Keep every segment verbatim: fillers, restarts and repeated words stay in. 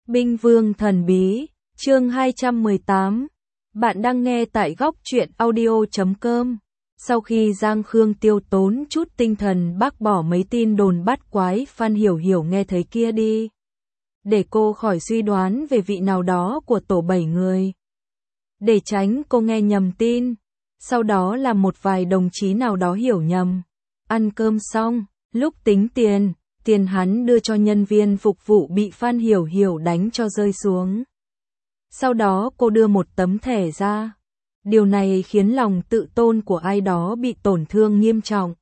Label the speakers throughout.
Speaker 1: Binh Vương Thần Bí, chương hai trăm mười tám. Bạn đang nghe tại góc truyện audio chấm com. Sau khi Giang Khương tiêu tốn chút tinh thần bác bỏ mấy tin đồn bắt quái Phan Hiểu Hiểu nghe thấy kia đi. Để cô khỏi suy đoán về vị nào đó của tổ bảy người. Để tránh cô nghe nhầm tin. Sau đó là một vài đồng chí nào đó hiểu nhầm. Ăn cơm xong, lúc tính tiền, tiền hắn đưa cho nhân viên phục vụ bị Phan Hiểu Hiểu đánh cho rơi xuống. Sau đó cô đưa một tấm thẻ ra. Điều này khiến lòng tự tôn của ai đó bị tổn thương nghiêm trọng.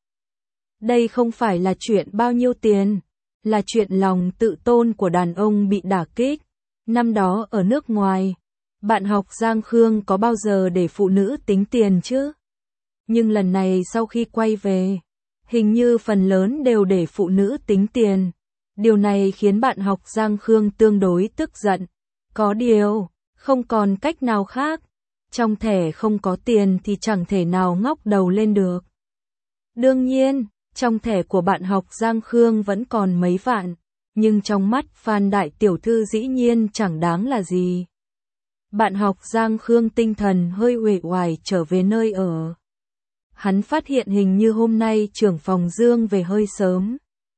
Speaker 1: Đây không phải là chuyện bao nhiêu tiền, là chuyện lòng tự tôn của đàn ông bị đả kích. Năm đó ở nước ngoài, bạn học Giang Khương có bao giờ để phụ nữ tính tiền chứ? Nhưng lần này sau khi quay về, hình như phần lớn đều để phụ nữ tính tiền. Điều này khiến bạn học Giang Khương tương đối tức giận. Có điều, không còn cách nào khác. Trong thẻ không có tiền thì chẳng thể nào ngóc đầu lên được. Đương nhiên, trong thẻ của bạn học Giang Khương vẫn còn mấy vạn, nhưng trong mắt Phan đại tiểu thư dĩ nhiên chẳng đáng là gì. Bạn học Giang Khương tinh thần hơi uể oải trở về nơi ở. Hắn phát hiện hình như hôm nay trưởng phòng Dương về hơi sớm.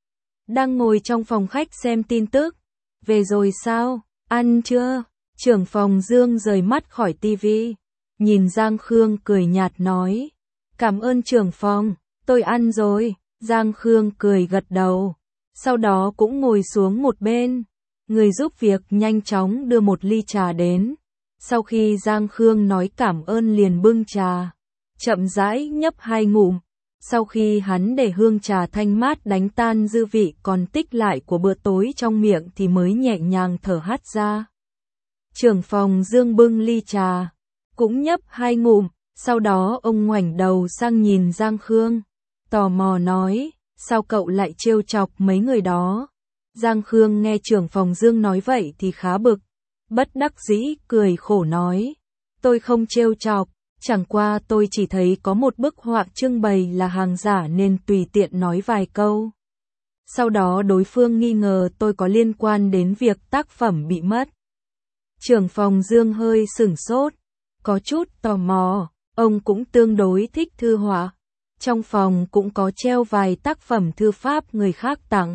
Speaker 1: Đang ngồi trong phòng khách xem tin tức. Về rồi sao? Ăn chưa? Trưởng phòng Dương rời mắt khỏi tivi. Nhìn Giang Khương cười nhạt nói. Cảm ơn trưởng phòng, tôi ăn rồi. Giang Khương cười gật đầu. Sau đó cũng ngồi xuống một bên. Người giúp việc nhanh chóng đưa một ly trà đến. Sau khi Giang Khương nói cảm ơn liền bưng trà. Chậm rãi nhấp hai ngụm. Sau khi hắn để hương trà thanh mát đánh tan dư vị còn tích lại của bữa tối trong miệng thì mới nhẹ nhàng thở hắt ra. Trưởng phòng Dương bưng ly trà, cũng nhấp hai ngụm, sau đó ông ngoảnh đầu sang nhìn Giang Khương, tò mò nói, sao cậu lại trêu chọc mấy người đó? Giang Khương nghe trưởng phòng Dương nói vậy thì khá bực, bất đắc dĩ cười khổ nói, tôi không trêu chọc. Chẳng qua tôi chỉ thấy có một bức họa trưng bày là hàng giả nên tùy tiện nói vài câu. Sau đó đối phương nghi ngờ tôi có liên quan đến việc tác phẩm bị mất. Trưởng phòng Dương hơi sửng sốt, có chút tò mò, ông cũng tương đối thích thư họa. Trong phòng cũng có treo vài tác phẩm thư pháp người khác tặng.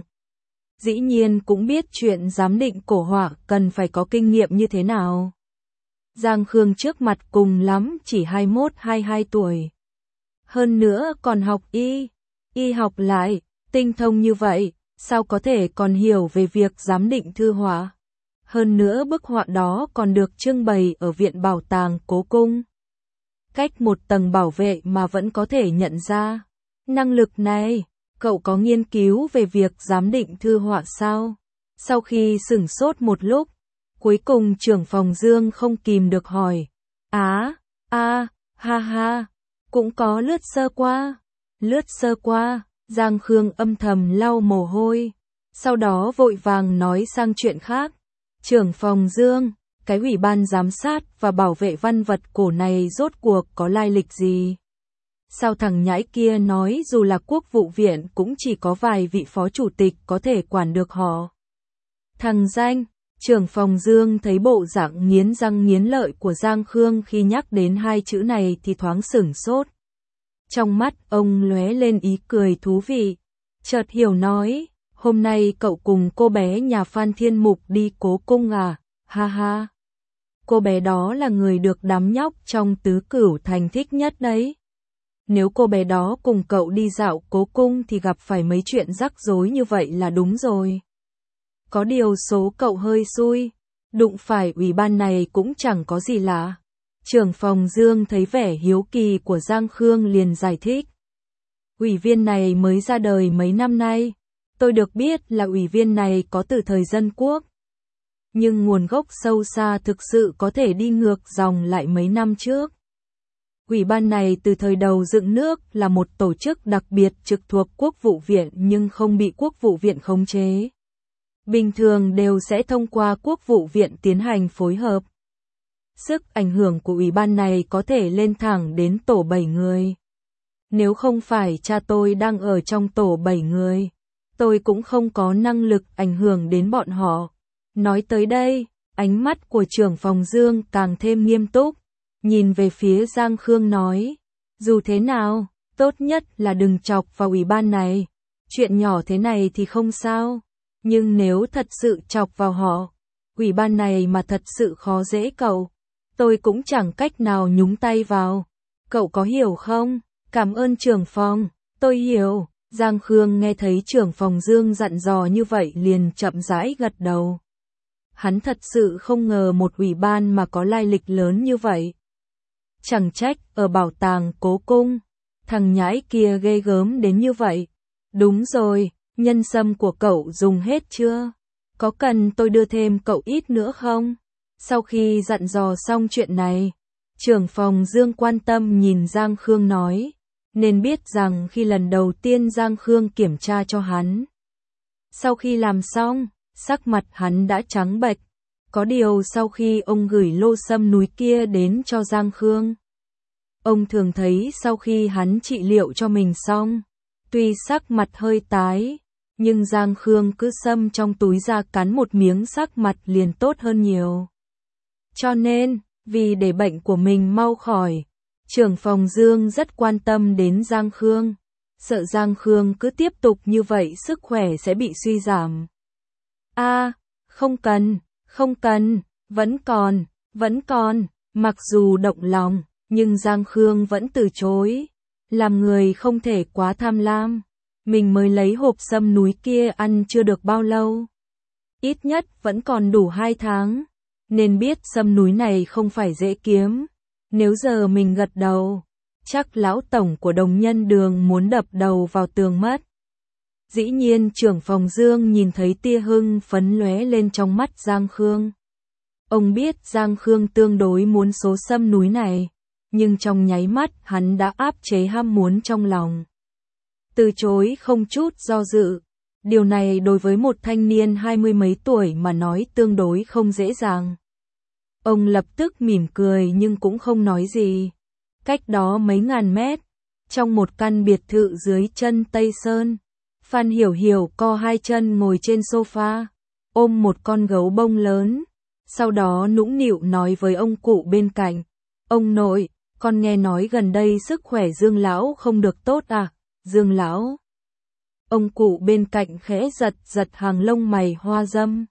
Speaker 1: Dĩ nhiên cũng biết chuyện giám định cổ họa cần phải có kinh nghiệm như thế nào. Giang Khương trước mặt cùng lắm chỉ hai mươi mốt hai mươi hai tuổi. Hơn nữa còn học y, y học lại, tinh thông như vậy, sao có thể còn hiểu về việc giám định thư họa. Hơn nữa bức họa đó còn được trưng bày ở Viện Bảo tàng Cố Cung. Cách một tầng bảo vệ mà vẫn có thể nhận ra. Năng lực này, cậu có nghiên cứu về việc giám định thư họa sao? Sau khi sửng sốt một lúc, cuối cùng trưởng phòng Dương không kìm được hỏi. Á, a, ha ha, cũng có lướt sơ qua. Lướt sơ qua, Giang Khương âm thầm lau mồ hôi. Sau đó vội vàng nói sang chuyện khác. Trưởng phòng Dương, cái ủy ban giám sát và bảo vệ văn vật cổ này rốt cuộc có lai lịch gì? Sao thằng nhãi kia nói dù là quốc vụ viện cũng chỉ có vài vị phó chủ tịch có thể quản được họ? Thằng danh. Trưởng phòng Dương thấy bộ dạng nghiến răng nghiến lợi của Giang Khương khi nhắc đến hai chữ này thì thoáng sửng sốt. Trong mắt ông lóe lên ý cười thú vị. Chợt hiểu nói, hôm nay cậu cùng cô bé nhà Phan Thiên Mục đi Cố Cung à, ha ha. Cô bé đó là người được đám nhóc trong Tứ Cửu Thành thích nhất đấy. Nếu cô bé đó cùng cậu đi dạo Cố Cung thì gặp phải mấy chuyện rắc rối như vậy là đúng rồi. Có điều số cậu hơi xui, đụng phải ủy ban này cũng chẳng có gì lạ. Trưởng phòng Dương thấy vẻ hiếu kỳ của Giang Khương liền giải thích. Ủy viên này mới ra đời mấy năm nay, tôi được biết là ủy viên này có từ thời Dân Quốc. Nhưng nguồn gốc sâu xa thực sự có thể đi ngược dòng lại mấy năm trước. Ủy ban này từ thời đầu dựng nước là một tổ chức đặc biệt trực thuộc Quốc vụ viện nhưng không bị Quốc vụ viện khống chế. Bình thường đều sẽ thông qua Quốc vụ viện tiến hành phối hợp. Sức ảnh hưởng của ủy ban này có thể lên thẳng đến tổ bảy người. Nếu không phải cha tôi đang ở trong tổ bảy người, tôi cũng không có năng lực ảnh hưởng đến bọn họ. Nói tới đây, ánh mắt của trưởng phòng Dương càng thêm nghiêm túc, nhìn về phía Giang Khương nói, dù thế nào, tốt nhất là đừng chọc vào ủy ban này, chuyện nhỏ thế này thì không sao, nhưng nếu thật sự chọc vào họ, ủy ban này mà thật sự khó dễ cậu, tôi cũng chẳng cách nào nhúng tay vào, cậu có hiểu không? Cảm ơn trưởng phòng, tôi hiểu. Giang Khương nghe thấy trưởng phòng Dương dặn dò như vậy liền chậm rãi gật đầu. Hắn thật sự không ngờ một ủy ban mà có lai lịch lớn như vậy. Chẳng trách ở bảo tàng Cố Cung, thằng nhãi kia ghê gớm đến như vậy. Đúng rồi, nhân sâm của cậu dùng hết chưa? Có cần tôi đưa thêm cậu ít nữa không? Sau khi dặn dò xong chuyện này, trưởng phòng Dương quan tâm nhìn Giang Khương nói, nên biết rằng khi lần đầu tiên Giang Khương kiểm tra cho hắn. Sau khi làm xong, sắc mặt hắn đã trắng bệch. Có điều sau khi ông gửi lô sâm núi kia đến cho Giang Khương, ông thường thấy sau khi hắn trị liệu cho mình xong, tuy sắc mặt hơi tái, nhưng Giang Khương cứ xâm trong túi ra cắn một miếng sắc mặt liền tốt hơn nhiều. Cho nên, vì để bệnh của mình mau khỏi, trưởng phòng Dương rất quan tâm đến Giang Khương, sợ Giang Khương cứ tiếp tục như vậy sức khỏe sẽ bị suy giảm. A, à, không cần, không cần, vẫn còn, vẫn còn, mặc dù động lòng, nhưng Giang Khương vẫn từ chối, làm người không thể quá tham lam, mình mới lấy hộp sâm núi kia ăn chưa được bao lâu. Ít nhất vẫn còn đủ hai tháng, nên biết sâm núi này không phải dễ kiếm. Nếu giờ mình gật đầu, chắc lão tổng của Đồng Nhân Đường muốn đập đầu vào tường mất. Dĩ nhiên trưởng phòng Dương nhìn thấy tia hưng phấn lóe lên trong mắt Giang Khương. Ông biết Giang Khương tương đối muốn số sâm núi này, nhưng trong nháy mắt hắn đã áp chế ham muốn trong lòng. Từ chối không chút do dự. Điều này đối với một thanh niên hai mươi mấy tuổi mà nói tương đối không dễ dàng. Ông lập tức mỉm cười nhưng cũng không nói gì. Cách đó mấy ngàn mét, trong một căn biệt thự dưới chân Tây Sơn, Phan Hiểu Hiểu co hai chân ngồi trên sofa, ôm một con gấu bông lớn, sau đó nũng nịu nói với ông cụ bên cạnh, ông nội, con nghe nói gần đây sức khỏe Dương lão không được tốt à, Dương lão. Ông cụ bên cạnh khẽ giật giật hàng lông mày hoa dâm.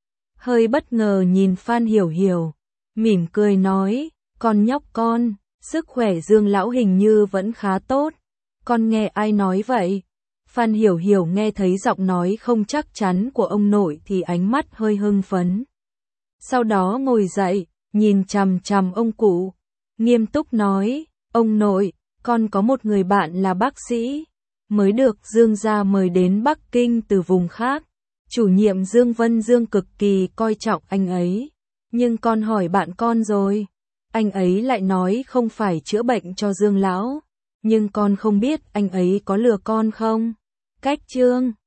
Speaker 1: Hơi bất ngờ nhìn Phan Hiểu Hiểu, mỉm cười nói, con nhóc con, sức khỏe Dương lão hình như vẫn khá tốt, con nghe ai nói vậy? Phan Hiểu Hiểu nghe thấy giọng nói không chắc chắn của ông nội thì ánh mắt hơi hưng phấn. Sau đó ngồi dậy, nhìn chằm chằm ông cụ, nghiêm túc nói, ông nội, con có một người bạn là bác sĩ, mới được Dương gia mời đến Bắc Kinh từ vùng khác. Chủ nhiệm Dương Vân Dương cực kỳ coi trọng anh ấy, nhưng con hỏi bạn con rồi, anh ấy lại nói không phải chữa bệnh cho Dương lão, nhưng con không biết anh ấy có lừa con không? Cách chương